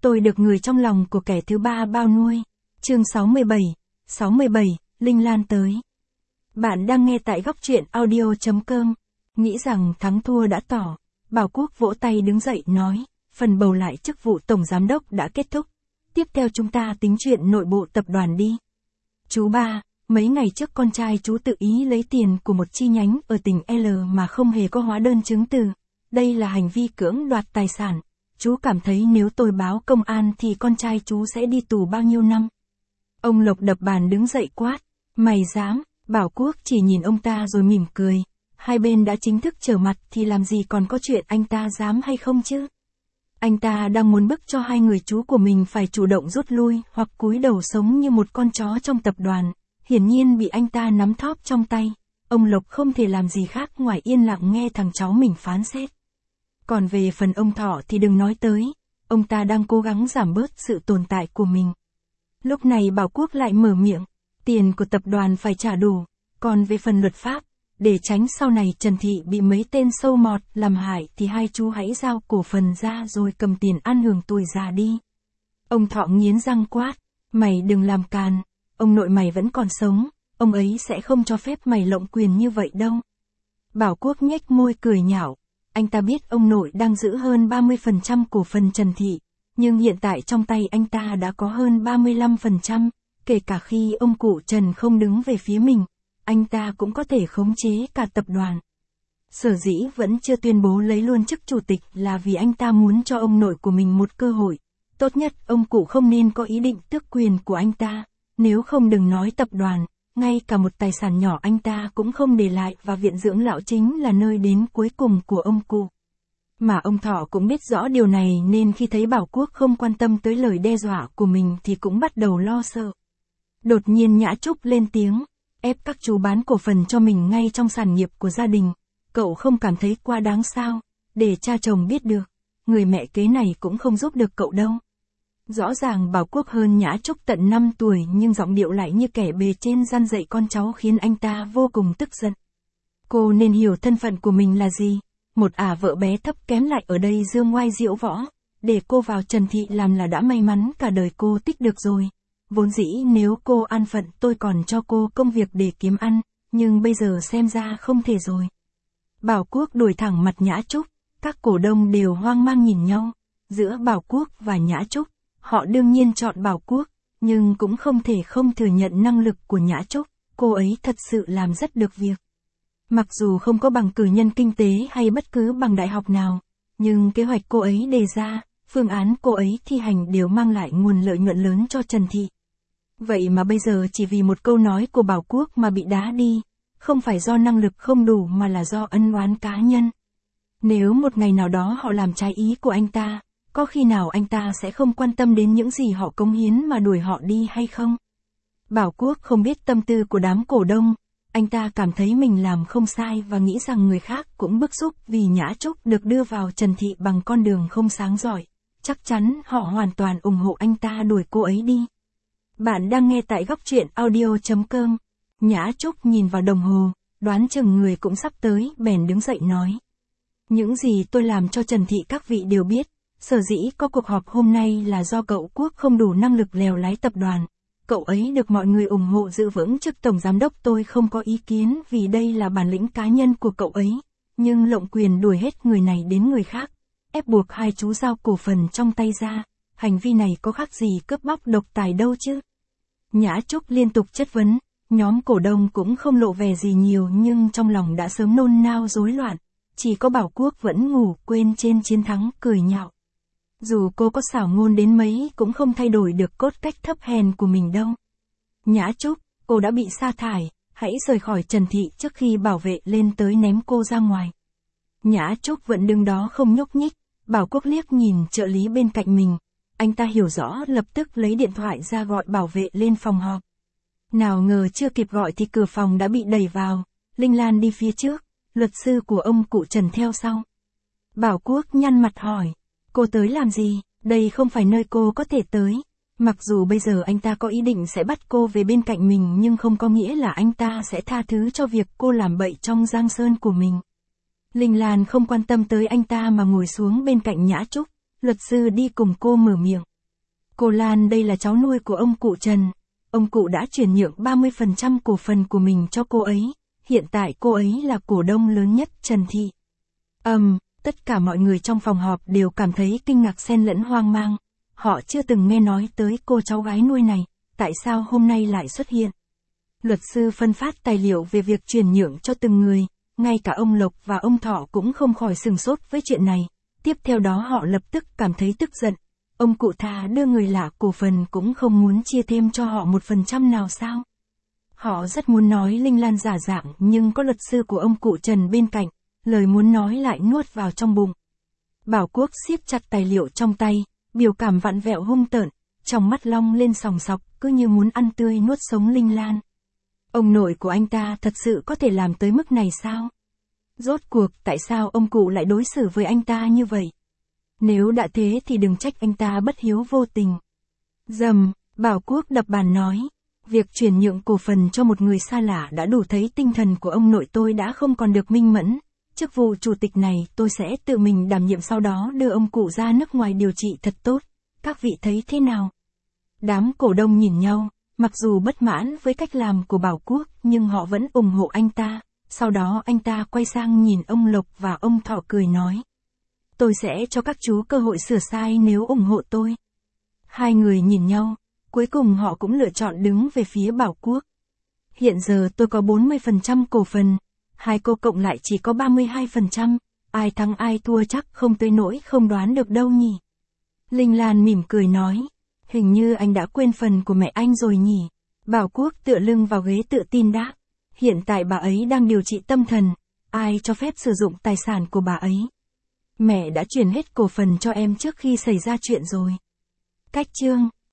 Tôi được người trong lòng của kẻ thứ ba bao nuôi. Chương 67, Linh Lan tới. Bạn đang nghe tại góc truyện audio.com. Nghĩ rằng thắng thua đã tỏ, Bảo Quốc vỗ tay đứng dậy nói, phần bầu lại chức vụ tổng giám đốc đã kết thúc. Tiếp theo chúng ta tính chuyện nội bộ tập đoàn đi. Chú ba, mấy ngày trước con trai chú tự ý lấy tiền của một chi nhánh ở tỉnh L mà không hề có hóa đơn chứng từ. Đây là hành vi cưỡng đoạt tài sản. Chú cảm thấy nếu tôi báo công an thì con trai chú sẽ đi tù bao nhiêu năm? Ông Lộc đập bàn đứng dậy quát. Mày dám? Bảo Quốc chỉ nhìn ông ta rồi mỉm cười. Hai bên đã chính thức trở mặt thì làm gì còn có chuyện anh ta dám hay không chứ? Anh ta đang muốn bức cho hai người chú của mình phải chủ động rút lui hoặc cúi đầu sống như một con chó trong tập đoàn. Hiển nhiên bị anh ta nắm thóp trong tay. Ông Lộc không thể làm gì khác ngoài yên lặng nghe thằng cháu mình phán xét. Còn về phần ông Thọ thì đừng nói tới. Ông ta đang cố gắng giảm bớt sự tồn tại của mình. Lúc này Bảo Quốc lại mở miệng. Tiền của tập đoàn phải trả đủ. Còn về phần luật pháp, để tránh sau này Trần Thị bị mấy tên sâu mọt làm hại thì hai chú hãy giao cổ phần ra rồi cầm tiền ăn hưởng tuổi già đi. Ông Thọ nghiến răng quát. Mày đừng làm càn. Ông nội mày vẫn còn sống. Ông ấy sẽ không cho phép mày lộng quyền như vậy đâu. Bảo Quốc nhếch môi cười nhạo. Anh ta biết ông nội đang giữ hơn 30% cổ phần Trần Thị. Nhưng hiện tại trong tay anh ta đã có hơn 35%. Kể cả khi ông cụ Trần không đứng về phía mình, anh ta cũng có thể khống chế cả tập đoàn. Sở dĩ vẫn chưa tuyên bố lấy luôn chức chủ tịch là vì anh ta muốn cho ông nội của mình một cơ hội. Tốt nhất ông cụ không nên có ý định tước quyền của anh ta. Nếu không đừng nói tập đoàn, ngay cả một tài sản nhỏ anh ta cũng không để lại và viện dưỡng lão chính là nơi đến cuối cùng của ông cụ. Mà ông Thọ cũng biết rõ điều này nên khi thấy Bảo Quốc không quan tâm tới lời đe dọa của mình thì cũng bắt đầu lo sợ. Đột nhiên Nhã Trúc lên tiếng, ép các chú bán cổ phần cho mình ngay trong sản nghiệp của gia đình. Cậu không cảm thấy quá đáng sao? Để cha chồng biết được, người mẹ kế này cũng không giúp được cậu đâu. Rõ ràng Bảo Quốc hơn Nhã Trúc tận 5 tuổi nhưng giọng điệu lại như kẻ bề trên răn dạy con cháu khiến anh ta vô cùng tức giận. Cô nên hiểu thân phận của mình là gì. Một vợ bé thấp kém lại ở đây dương ngoai diễu võ. Để cô vào Trần Thị làm là đã may mắn cả đời cô tích được rồi. Vốn dĩ nếu cô an phận tôi còn cho cô công việc để kiếm ăn, nhưng bây giờ xem ra không thể rồi. Bảo Quốc đuổi thẳng mặt Nhã Trúc, các cổ đông đều hoang mang nhìn nhau. Giữa Bảo Quốc và Nhã Trúc, họ đương nhiên chọn Bảo Quốc, nhưng cũng không thể không thừa nhận năng lực của Nhã Trúc, cô ấy thật sự làm rất được việc. Mặc dù không có bằng cử nhân kinh tế hay bất cứ bằng đại học nào, nhưng kế hoạch cô ấy đề ra, phương án cô ấy thi hành đều mang lại nguồn lợi nhuận lớn cho Trần Thị. Vậy mà bây giờ chỉ vì một câu nói của Bảo Quốc mà bị đá đi, không phải do năng lực không đủ mà là do ân oán cá nhân. Nếu một ngày nào đó họ làm trái ý của anh ta, có khi nào anh ta sẽ không quan tâm đến những gì họ cống hiến mà đuổi họ đi hay không? Bảo Quốc không biết tâm tư của đám cổ đông, anh ta cảm thấy mình làm không sai và nghĩ rằng người khác cũng bức xúc vì Nhã Trúc được đưa vào Trần Thị bằng con đường không sáng giỏi. Chắc chắn họ hoàn toàn ủng hộ anh ta đuổi cô ấy đi. Bạn đang nghe tại góc truyện audio.com. Nhã Trúc nhìn vào đồng hồ, đoán chừng người cũng sắp tới, bèn đứng dậy nói. Những gì tôi làm cho Trần Thị các vị đều biết, sở dĩ có cuộc họp hôm nay là do cậu Quốc không đủ năng lực lèo lái tập đoàn. Cậu ấy được mọi người ủng hộ giữ vững chức tổng giám đốc tôi không có ý kiến vì đây là bản lĩnh cá nhân của cậu ấy. Nhưng lộng quyền đuổi hết người này đến người khác, ép buộc hai chú giao cổ phần trong tay ra, hành vi này có khác gì cướp bóc độc tài đâu chứ? Nhã Trúc liên tục chất vấn, nhóm cổ đông cũng không lộ vẻ gì nhiều nhưng trong lòng đã sớm nôn nao rối loạn, chỉ có Bảo Quốc vẫn ngủ quên trên chiến thắng cười nhạo. Dù cô có xảo ngôn đến mấy cũng không thay đổi được cốt cách thấp hèn của mình đâu. Nhã Trúc, cô đã bị sa thải, hãy rời khỏi Trần Thị trước khi bảo vệ lên tới ném cô ra ngoài. Nhã Trúc vẫn đứng đó không nhúc nhích, Bảo Quốc liếc nhìn trợ lý bên cạnh mình. Anh ta hiểu rõ lập tức lấy điện thoại ra gọi bảo vệ lên phòng họp. Nào ngờ chưa kịp gọi thì cửa phòng đã bị đẩy vào, Linh Lan đi phía trước, luật sư của ông cụ Trần theo sau. Bảo Quốc nhăn mặt hỏi, cô tới làm gì, đây không phải nơi cô có thể tới. Mặc dù bây giờ anh ta có ý định sẽ bắt cô về bên cạnh mình nhưng không có nghĩa là anh ta sẽ tha thứ cho việc cô làm bậy trong giang sơn của mình. Linh Lan không quan tâm tới anh ta mà ngồi xuống bên cạnh Nhã Trúc, luật sư đi cùng cô mở miệng. Cô Lan đây là cháu nuôi của ông cụ Trần. Ông cụ đã chuyển nhượng 30% cổ phần của mình cho cô ấy. Hiện tại cô ấy là cổ đông lớn nhất Trần Thị. Tất cả mọi người trong phòng họp đều cảm thấy kinh ngạc xen lẫn hoang mang. Họ chưa từng nghe nói tới cô cháu gái nuôi này, tại sao hôm nay lại xuất hiện. Luật sư phân phát tài liệu về việc chuyển nhượng cho từng người, ngay cả ông Lộc và ông Thọ cũng không khỏi sửng sốt với chuyện này. Tiếp theo đó họ lập tức cảm thấy tức giận. Ông cụ thà đưa người lạ cổ phần cũng không muốn chia thêm cho họ 1% nào sao? Họ rất muốn nói Linh Lan giả dạng nhưng có luật sư của ông cụ Trần bên cạnh, lời muốn nói lại nuốt vào trong bụng. Bảo Quốc siết chặt tài liệu trong tay, biểu cảm vặn vẹo hung tợn, trong mắt long lên sòng sọc, cứ như muốn ăn tươi nuốt sống Linh Lan. Ông nội của anh ta thật sự có thể làm tới mức này sao? Rốt cuộc tại sao ông cụ lại đối xử với anh ta như vậy? Nếu đã thế thì đừng trách anh ta bất hiếu vô tình. Bảo Quốc đập bàn nói. Việc chuyển nhượng cổ phần cho một người xa lạ đã đủ thấy tinh thần của ông nội tôi đã không còn được minh mẫn. Chức vụ chủ tịch này tôi sẽ tự mình đảm nhiệm, sau đó đưa ông cụ ra nước ngoài điều trị thật tốt. Các vị thấy thế nào? Đám cổ đông nhìn nhau, mặc dù bất mãn với cách làm của Bảo Quốc nhưng họ vẫn ủng hộ anh ta. Sau đó anh ta quay sang nhìn ông Lộc và ông Thọ cười nói. Tôi sẽ cho các chú cơ hội sửa sai nếu ủng hộ tôi. Hai người nhìn nhau, cuối cùng họ cũng lựa chọn đứng về phía Bảo Quốc. Hiện giờ tôi có 40% cổ phần, hai cô cộng lại chỉ có 32%, ai thắng ai thua chắc không tới nỗi không đoán được đâu nhỉ. Linh Lan mỉm cười nói, hình như anh đã quên phần của mẹ anh rồi nhỉ. Bảo Quốc tựa lưng vào ghế tự tin đáp, hiện tại bà ấy đang điều trị tâm thần, ai cho phép sử dụng tài sản của bà ấy. Mẹ đã chuyển hết cổ phần cho em trước khi xảy ra chuyện rồi. Cách chương